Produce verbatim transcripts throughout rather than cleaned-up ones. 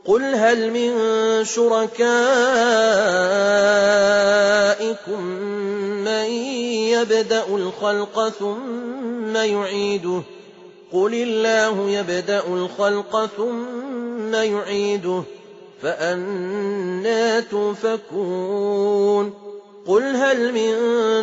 قل هل من شركائكم من يبدأ الخلق ثم يعيده قل الله يبدأ الخلق ثم يعيده فأنى تؤفكون قل هل من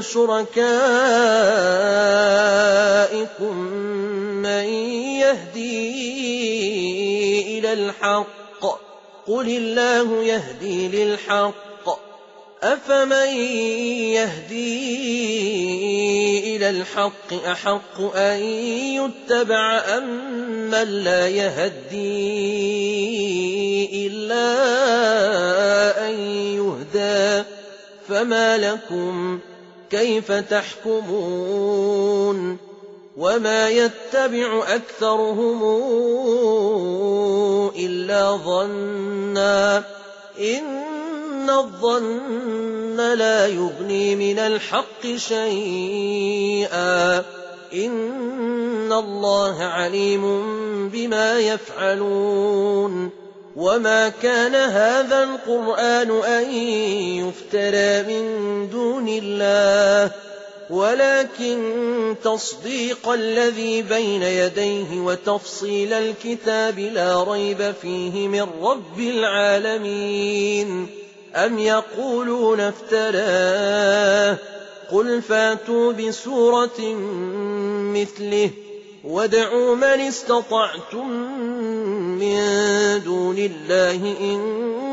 شركائكم من يهدي إلى الحق قل الله يهدي للحق أفمن يهدي إلى الحق أحق أن يتبع أم من لا يهدي إلا أن يهدى فما لكم كيف تحكمون وما يتبع أكثرهم إلا ظنا إن الظن لا يغني من الحق شيئا إن الله عليم بما يفعلون وما كان هذا القرآن أن يفترى من دون الله ولكن تصديق الذي بين يديه وتفصيل الكتاب لا ريب فيه من رب العالمين أم يقولون افتراه قل فاتوا بسورة مثله وادعوا من استطعتم من دون الله إن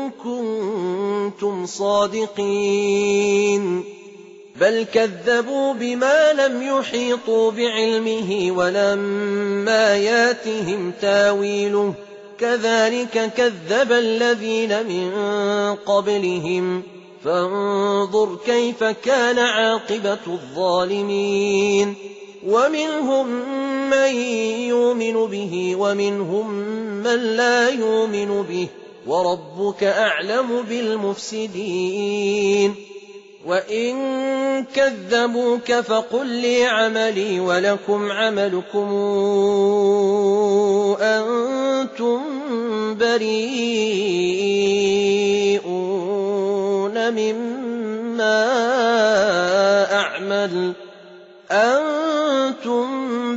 كنتم صادقين بل كذبوا بما لم يحيطوا بعلمه ولما ياتهم تاويله كذلك كذب الذين من قبلهم فانظر كيف كان عاقبة الظالمين ومنهم من يؤمن به ومنهم من لا يؤمن به وربك أعلم بالمفسدين وإن كذبوك فقل لي عملي ولكم عملكم أنتم بريئون مما أعمل أنتم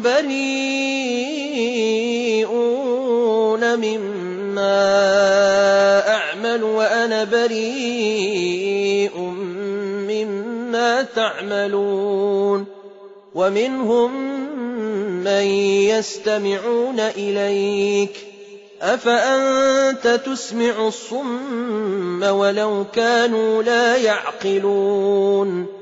بريئون مما أعمل وأنا بريء مما تعملون ومنهم من يستمعون إليك أفأنت تسمع الصم ولو كانوا لا يعقلون